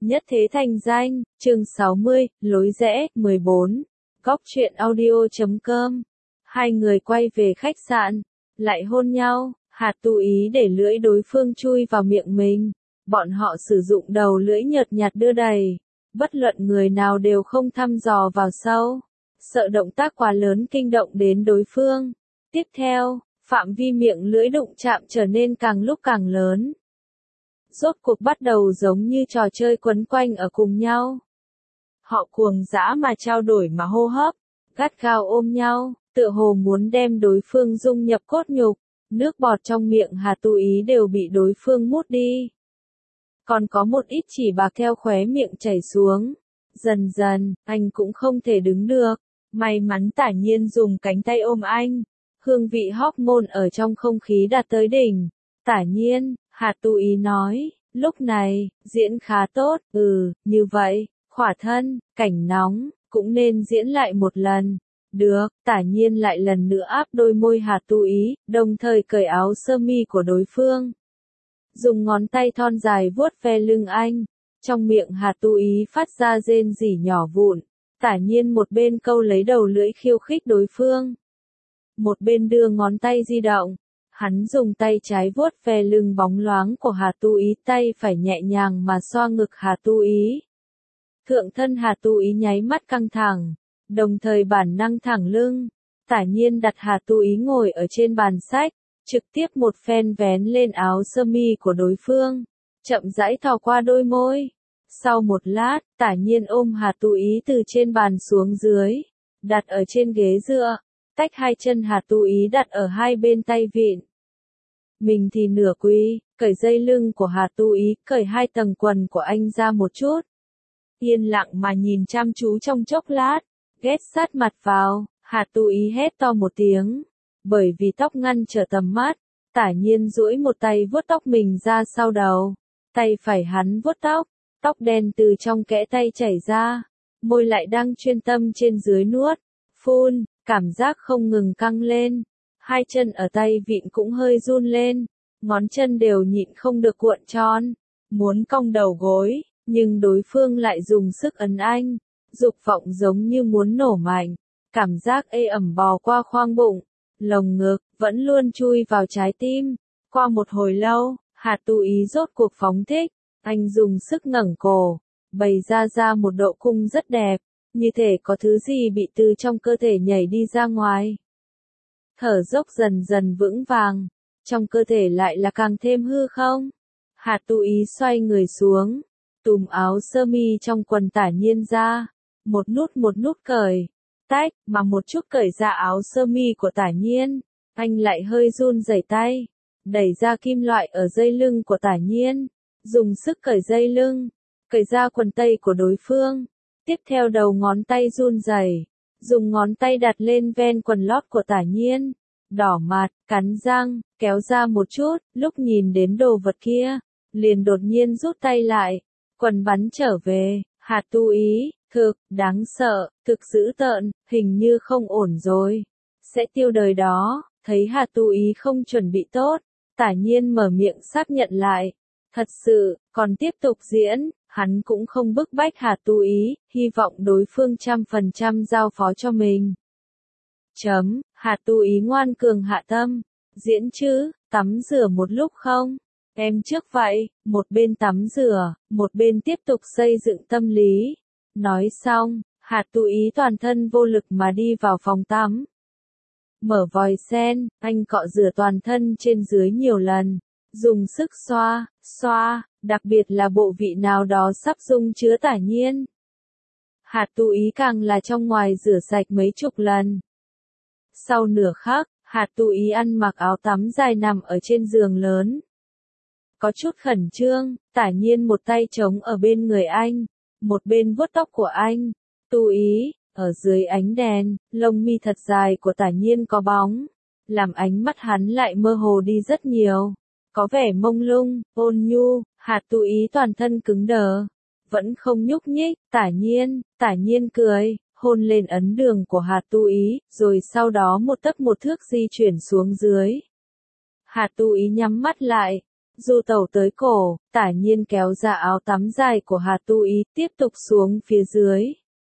Nhất thế thành danh, chương 60, lối rẽ, 14. Góc truyện audio.com. Hai người quay về khách sạn, lại hôn nhau, Hạt Tu Ý để lưỡi đối phương chui vào miệng mình. Bọn họ sử dụng đầu lưỡi nhợt nhạt đưa đẩy, bất luận người nào đều không thăm dò vào sâu, sợ động tác quá lớn kinh động đến đối phương. Tiếp theo, phạm vi miệng lưỡi đụng chạm trở nên càng lúc càng lớn. Rốt cuộc bắt đầu giống như trò chơi quấn quanh ở cùng nhau. Họ cuồng dã mà trao đổi mà hô hấp, gắt gao ôm nhau, tựa hồ muốn đem đối phương dung nhập cốt nhục, nước bọt trong miệng Hà Tu Ý đều bị đối phương mút đi. Còn có một ít chỉ bạc theo khóe miệng chảy xuống. Dần dần, anh cũng không thể đứng được. May mắn Tả Nhiên dùng cánh tay ôm anh. Hương vị hormone ở trong không khí đạt tới đỉnh. Tả Nhiên, Hà Tu Ý nói, lúc này, diễn khá tốt, như vậy, khỏa thân, cảnh nóng, cũng nên diễn lại một lần. Được, Tả Nhiên lại lần nữa áp đôi môi Hà Tu Ý, đồng thời cởi áo sơ mi của đối phương. Dùng ngón tay thon dài vuốt ve lưng anh, trong miệng Hà Tu Ý phát ra rên rỉ nhỏ vụn. Tả Nhiên một bên câu lấy đầu lưỡi khiêu khích đối phương, một bên đưa ngón tay di động. Hắn dùng tay trái vuốt ve lưng bóng loáng của Hà Tu Ý, tay phải nhẹ nhàng mà xoa ngực Hà Tu Ý. Thượng thân Hà Tu Ý nháy mắt căng thẳng, đồng thời bản năng thẳng lưng. Tả Nhiên đặt Hà Tu Ý ngồi ở trên bàn sách, trực tiếp một phen vén lên áo sơ mi của đối phương, chậm rãi thò qua đôi môi. Sau một lát, Tả Nhiên ôm Hà Tu Ý từ trên bàn xuống dưới, đặt ở trên ghế dựa, tách hai chân Hà Tu Ý đặt ở hai bên tay vịn. Mình thì nửa quỳ, cởi dây lưng của Hà Tu Ý, cởi hai tầng quần của anh ra một chút. Yên lặng mà nhìn chăm chú trong chốc lát, ghét sát mặt vào, Hà Tu Ý hét to một tiếng. Bởi vì tóc ngăn trở tầm mắt, Tả Nhiên duỗi một tay vuốt tóc mình ra sau đầu, tay phải hắn vuốt tóc, tóc đen từ trong kẽ tay chảy ra, môi lại đang chuyên tâm trên dưới nuốt, phun, cảm giác không ngừng căng lên, hai chân ở tay vịn cũng hơi run lên, ngón chân đều nhịn không được cuộn tròn, muốn cong đầu gối, nhưng đối phương lại dùng sức ấn anh, dục vọng giống như muốn nổ mạnh, cảm giác ê ẩm bò qua khoang bụng, lồng ngực, vẫn luôn chui vào trái tim. Qua một hồi lâu, Hà Tu Ý rốt cuộc phóng thích, anh dùng sức ngẩng cổ, bày ra một độ cung rất đẹp, như thể có thứ gì bị từ trong cơ thể nhảy đi ra ngoài. Thở dốc dần dần vững vàng, trong cơ thể lại là càng thêm hư không. Hà Tu Ý xoay người xuống, túm áo sơ mi trong quần Tả Nhiên ra, một nút cởi, tách, mà một chút cởi ra áo sơ mi của Tả Nhiên, anh lại hơi run rẩy tay, đẩy ra kim loại ở dây lưng của Tả Nhiên, dùng sức cởi dây lưng, cởi ra quần tây của đối phương, tiếp theo đầu ngón tay run rẩy, dùng ngón tay đặt lên ven quần lót của Tả Nhiên, đỏ mặt, cắn răng, kéo ra một chút, lúc nhìn đến đồ vật kia, liền đột nhiên rút tay lại, quần bắn trở về. Hà Tu Ý, thực, đáng sợ, thực dữ tợn, hình như không ổn rồi, sẽ tiêu đời đó. Thấy Hà Tu Ý không chuẩn bị tốt, Tả Nhiên mở miệng xác nhận lại, thật sự, còn tiếp tục diễn, hắn cũng không bức bách Hà Tu Ý, hy vọng đối phương 100% giao phó cho mình. Hà Tu Ý ngoan cường hạ tâm, diễn chứ, tắm rửa một lúc không? Em trước vậy, một bên tắm rửa, một bên tiếp tục xây dựng tâm lý. Nói xong, Hà Tu Ý toàn thân vô lực mà đi vào phòng tắm. Mở vòi sen, anh cọ rửa toàn thân trên dưới nhiều lần, dùng sức xoa, đặc biệt là bộ vị nào đó sắp dung chứa Tả Nhiên. Hà Tu Ý càng là trong ngoài rửa sạch mấy chục lần. Sau nửa khắc, Hà Tu Ý ăn mặc áo tắm dài nằm ở trên giường lớn. Có chút khẩn trương, Tả Nhiên một tay chống ở bên người anh, một bên vuốt tóc của anh. Tu Ý, ở dưới ánh đèn, lông mi thật dài của Tả Nhiên có bóng, làm ánh mắt hắn lại mơ hồ đi rất nhiều, có vẻ mông lung, ôn nhu. Hà Tu Ý toàn thân cứng đờ, vẫn không nhúc nhích. Tả Nhiên cười, hôn lên ấn đường của Hà Tu Ý, rồi sau đó một tấc một thước di chuyển xuống dưới. Hà Tu Ý nhắm mắt lại, du tẩu tới cổ, Tả Nhiên kéo ra áo tắm dài của Hà Tu Ý, tiếp tục xuống phía dưới.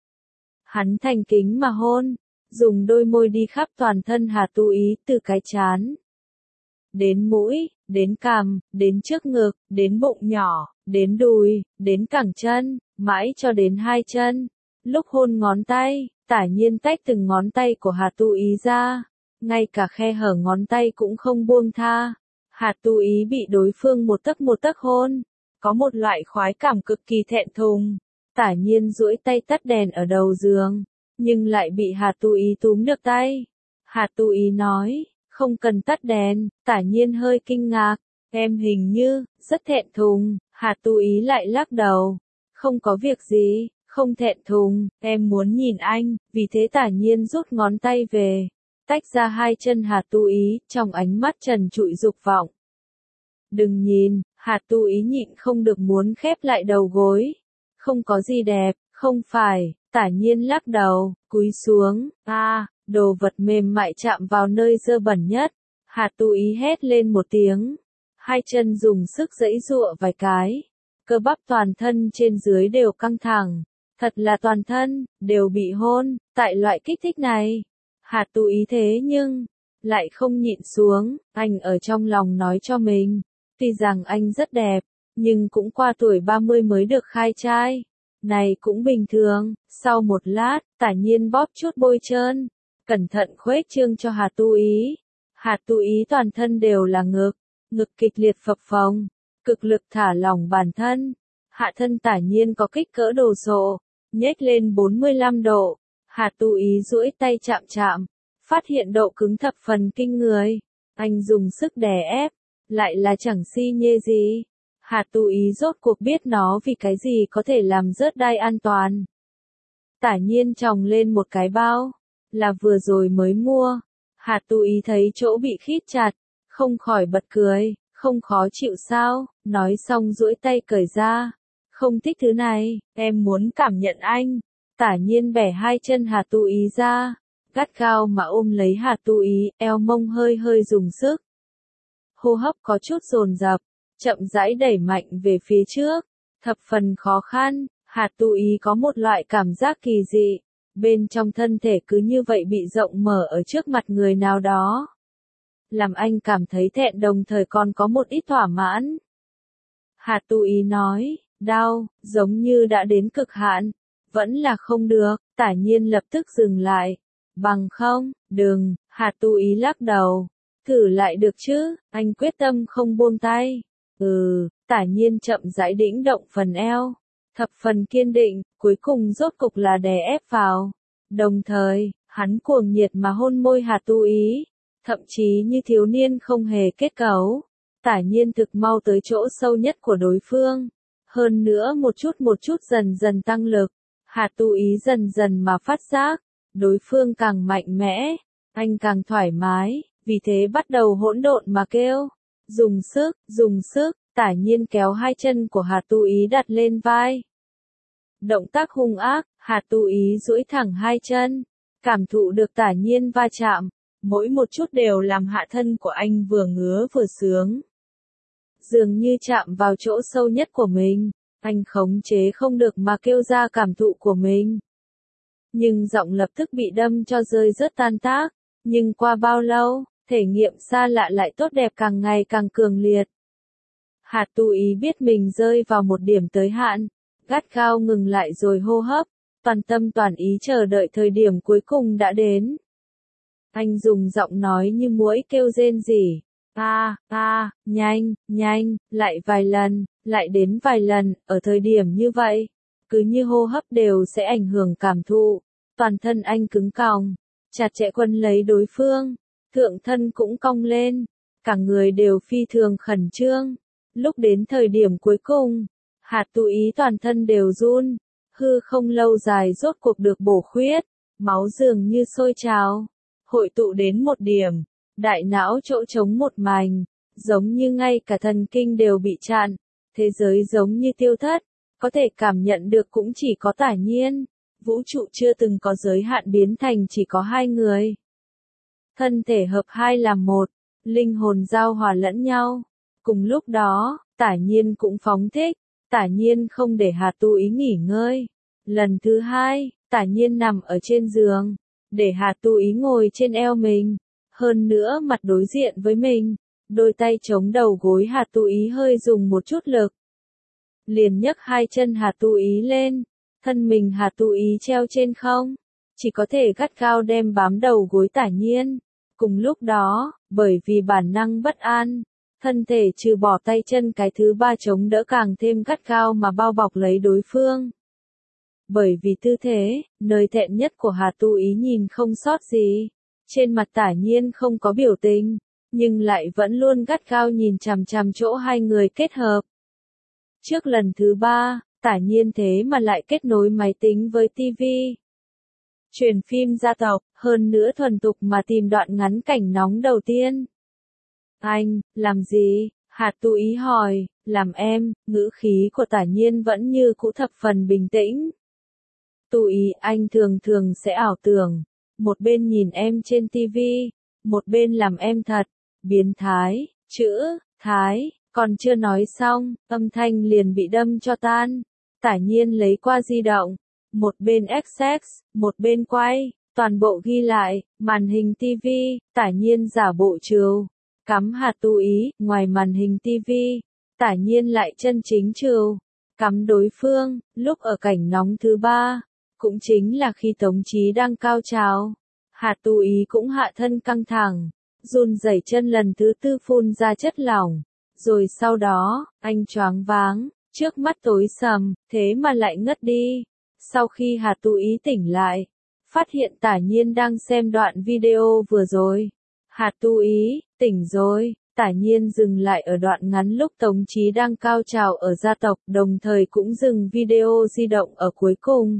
Hắn thành kính mà hôn, dùng đôi môi đi khắp toàn thân Hà Tu Ý, từ cái trán đến mũi, đến cằm, đến trước ngực, đến bụng nhỏ, đến đùi, đến cẳng chân, mãi cho đến hai chân. Lúc hôn ngón tay, Tả Nhiên tách từng ngón tay của Hà Tu Ý ra, ngay cả khe hở ngón tay cũng không buông tha. Hà Tu Ý bị đối phương một tấc hôn, có một loại khoái cảm cực kỳ thẹn thùng. Tả Nhiên duỗi tay tắt đèn ở đầu giường, nhưng lại bị Hà Tu Ý túm được tay. Hà Tu Ý nói, không cần tắt đèn. Tả Nhiên hơi kinh ngạc, em hình như rất thẹn thùng. Hà Tu Ý lại lắc đầu, không có việc gì, không thẹn thùng, em muốn nhìn anh. Vì thế Tả Nhiên rút ngón tay về, tách ra hai chân Hà Tu Ý, trong ánh mắt trần trụi dục vọng. Đừng nhìn. Hà Tu Ý nhịn không được muốn khép lại đầu gối. Không có gì đẹp, không phải. Tả Nhiên lắc đầu, cúi xuống, đồ vật mềm mại chạm vào nơi dơ bẩn nhất. Hà Tu Ý hét lên một tiếng, hai chân dùng sức giãy giụa vài cái, cơ bắp toàn thân trên dưới đều căng thẳng, thật là toàn thân đều bị hôn. Tại loại kích thích này, Hà Tu Ý thế nhưng lại không nhịn xuống. Anh ở trong lòng nói cho mình, tuy rằng anh rất đẹp, nhưng cũng qua tuổi 30 mới được khai trai, này cũng bình thường. Sau một lát, Tả Nhiên bóp chút bôi trơn, cẩn thận khuếch trương cho Hà Tu Ý. Hà Tu Ý toàn thân đều là ngực kịch liệt phập phồng, cực lực thả lỏng bản thân. Hạ thân Tả Nhiên có kích cỡ đồ sộ, nhếch lên 45 độ. Hà Tu Ý duỗi tay chạm chạm, phát hiện độ cứng thập phần kinh người. Anh dùng sức đè ép, lại là chẳng si nhê gì. Hà Tu Ý rốt cuộc biết nó vì cái gì có thể làm rớt đai an toàn. Tả Nhiên chòng lên một cái bao, là vừa rồi mới mua. Hà Tu Ý thấy chỗ bị khít chặt, không khỏi bật cười, không khó chịu sao? Nói xong duỗi tay cởi ra. Không thích thứ này, em muốn cảm nhận anh. Tả Nhiên bẻ hai chân Hà Tu Ý ra, gắt gao mà ôm lấy Hà Tu Ý, eo mông hơi hơi dùng sức. Hô hấp có chút dồn dập, chậm rãi đẩy mạnh về phía trước, thập phần khó khăn. Hà Tu Ý có một loại cảm giác kỳ dị, bên trong thân thể cứ như vậy bị rộng mở ở trước mặt người nào đó, làm anh cảm thấy thẹn đồng thời còn có một ít thỏa mãn. Hà Tu Ý nói, đau, giống như đã đến cực hạn, vẫn là không được. Tả Nhiên lập tức dừng lại, bằng không, đừng. Hà Tu Ý lắc đầu, thử lại được chứ. Anh quyết tâm không buông tay. Tả Nhiên chậm rãi đĩnh động phần eo, thập phần kiên định, cuối cùng rốt cục là đè ép vào. Đồng thời, hắn cuồng nhiệt mà hôn môi Hà Tu Ý, thậm chí như thiếu niên không hề kết cấu. Tả Nhiên thực mau tới chỗ sâu nhất của đối phương, hơn nữa một chút dần dần tăng lực. Hà Tu Ý dần dần mà phát giác, đối phương càng mạnh mẽ, anh càng thoải mái, vì thế bắt đầu hỗn độn mà kêu. Dùng sức. Tả Nhiên kéo hai chân của Hà Tu Ý đặt lên vai. Động tác hung ác. Hà Tu Ý duỗi thẳng hai chân, cảm thụ được Tả Nhiên va chạm, mỗi một chút đều làm hạ thân của anh vừa ngứa vừa sướng. Dường như chạm vào chỗ sâu nhất của mình, anh khống chế không được mà kêu ra cảm thụ của mình. Nhưng giọng lập tức bị đâm cho rơi rớt tan tác. Nhưng qua bao lâu, thể nghiệm xa lạ lại tốt đẹp càng ngày càng cường liệt. Hà Tu Ý biết mình rơi vào một điểm tới hạn, gắt gao ngừng lại rồi hô hấp, toàn tâm toàn ý chờ đợi thời điểm cuối cùng đã đến. Anh dùng giọng nói như muỗi kêu rên rỉ, nhanh, lại vài lần, lại đến vài lần. Ở thời điểm như vậy, cứ như hô hấp đều sẽ ảnh hưởng cảm thụ. Toàn thân anh cứng còng, chặt chẽ quấn lấy đối phương, thượng thân cũng cong lên, cả người đều phi thường khẩn trương. Lúc đến thời điểm cuối cùng, Hà Tu Ý toàn thân đều run, hư không lâu dài rốt cuộc được bổ khuyết, máu dường như sôi trào, hội tụ đến một điểm, đại não chỗ trống một mảnh, giống như ngay cả thần kinh đều bị chặn, thế giới giống như tiêu thất, có thể cảm nhận được cũng chỉ có Tả Nhiên, vũ trụ chưa từng có giới hạn biến thành chỉ có hai người. Thân thể hợp hai làm một, linh hồn giao hòa lẫn nhau, Cùng lúc đó, Tả Nhiên cũng phóng thích. Tả Nhiên không để Hà Tu Ý nghỉ ngơi. Lần thứ hai, Tả Nhiên nằm ở trên giường, để Hà Tu Ý ngồi trên eo mình, hơn nữa mặt đối diện với mình, đôi tay chống đầu gối Hà Tu Ý hơi dùng một chút lực. Liền nhấc hai chân Hà Tu Ý lên, thân mình Hà Tu Ý treo trên không, chỉ có thể gắt gao đem bám đầu gối Tả Nhiên. Cùng lúc đó, bởi vì bản năng bất an, thân thể trừ bỏ tay chân cái thứ ba chống đỡ càng thêm gắt gao mà bao bọc lấy đối phương. Bởi vì tư thế, nơi thẹn nhất của Hà Tu Ý nhìn không sót gì. Trên mặt Tả Nhiên không có biểu tình, nhưng lại vẫn luôn gắt gao nhìn chằm chằm chỗ hai người kết hợp. Trước lần thứ ba, Tả Nhiên thế mà lại kết nối máy tính với TV. Truyền phim gia tộc, hơn nữa thuần thục mà tìm đoạn ngắn cảnh nóng đầu tiên. Anh, làm gì? Hà Tu Ý hỏi, làm em, ngữ khí của Tả Nhiên vẫn như cũ thập phần bình tĩnh. Tu Ý, anh thường thường sẽ ảo tưởng, một bên nhìn em trên TV, một bên làm em thật, biến thái, chữ, thái, còn chưa nói xong, âm thanh liền bị đâm cho tan. Tả Nhiên lấy qua di động, một bên XX, một bên quay, toàn bộ ghi lại, màn hình TV, Tả Nhiên giả bộ trừu, cắm Hà Tu Ý, ngoài màn hình TV, Tả Nhiên lại chân chính trừu, cắm đối phương, lúc ở cảnh nóng thứ ba, cũng chính là khi Tống Chí đang cao trào. Hà Tu Ý cũng hạ thân căng thẳng, run rẩy chân lần thứ tư phun ra chất lỏng, rồi sau đó, anh choáng váng, trước mắt tối sầm, thế mà lại ngất đi. Sau khi Hà Tu Ý tỉnh lại, phát hiện Tả Nhiên đang xem đoạn video vừa rồi. Hà Tu Ý, tỉnh rồi. Tả Nhiên dừng lại ở đoạn ngắn lúc Tống Chí đang cao trào ở gia tộc, đồng thời cũng dừng video di động ở cuối cùng.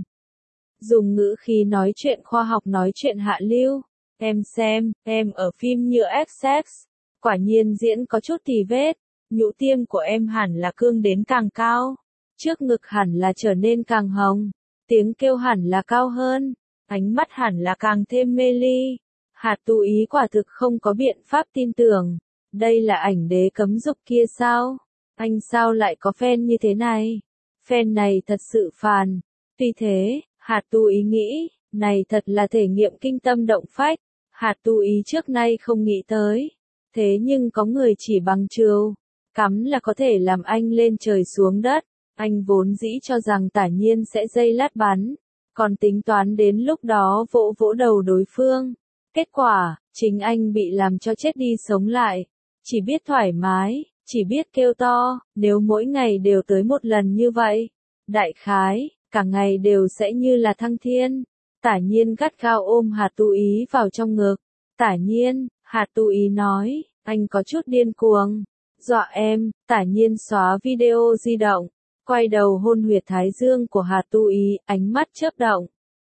Dùng ngữ khí nói chuyện khoa học nói chuyện hạ lưu. Em xem, em ở phim như XX. Quả nhiên diễn có chút tì vết. Nhũ tiêm của em hẳn là cương đến càng cao. Trước ngực hẳn là trở nên càng hồng. Tiếng kêu hẳn là cao hơn. Ánh mắt hẳn là càng thêm mê ly. Hà Tu Ý quả thực không có biện pháp tin tưởng. Đây là ảnh đế cấm dục kia sao? Anh sao lại có fan như thế này? Fan này thật sự phàn. Tuy thế, Hà Tu Ý nghĩ, này thật là thể nghiệm kinh tâm động phách. Hà Tu Ý trước nay không nghĩ tới. Thế nhưng có người chỉ bằng trừu, cắm là có thể làm anh lên trời xuống đất. Anh vốn dĩ cho rằng Tả Nhiên sẽ dây lát bắn, còn tính toán đến lúc đó vỗ vỗ đầu đối phương. Kết quả, chính anh bị làm cho chết đi sống lại. Chỉ biết thoải mái, chỉ biết kêu to, nếu mỗi ngày đều tới một lần như vậy. Đại khái, cả ngày đều sẽ như là thăng thiên. Tả Nhiên gắt gao ôm Hà Tu Ý vào trong ngực. Tả Nhiên, Hà Tu Ý nói, anh có chút điên cuồng. Dọa em. Tả Nhiên xóa video di động, quay đầu hôn huyệt thái dương của Hà Tu Ý, ánh mắt chớp động.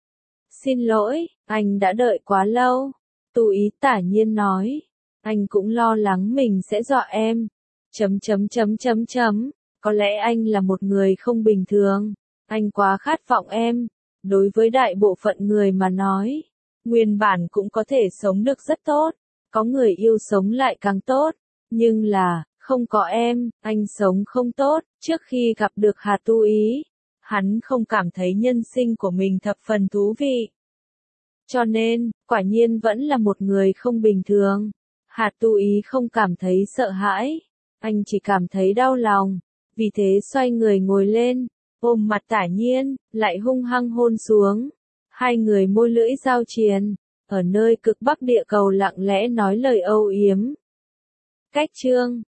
Xin lỗi, anh đã đợi quá lâu. Tu Ý, Tả Nhiên nói. Anh cũng lo lắng mình sẽ dọa em. Có lẽ anh là một người không bình thường. Anh quá khát vọng em. Đối với đại bộ phận người mà nói, nguyên bản cũng có thể sống được rất tốt. Có người yêu sống lại càng tốt. Nhưng là, không có em, anh sống không tốt. Trước khi gặp được Hà Tu Ý, hắn không cảm thấy nhân sinh của mình thập phần thú vị. Cho nên, quả nhiên vẫn là một người không bình thường. Hà Tu Ý không cảm thấy sợ hãi, anh chỉ cảm thấy đau lòng. Vì thế xoay người ngồi lên, ôm mặt Tả Nhiên, lại hung hăng hôn xuống. Hai người môi lưỡi giao triền, ở nơi cực bắc địa cầu lặng lẽ nói lời âu yếm. Cách chương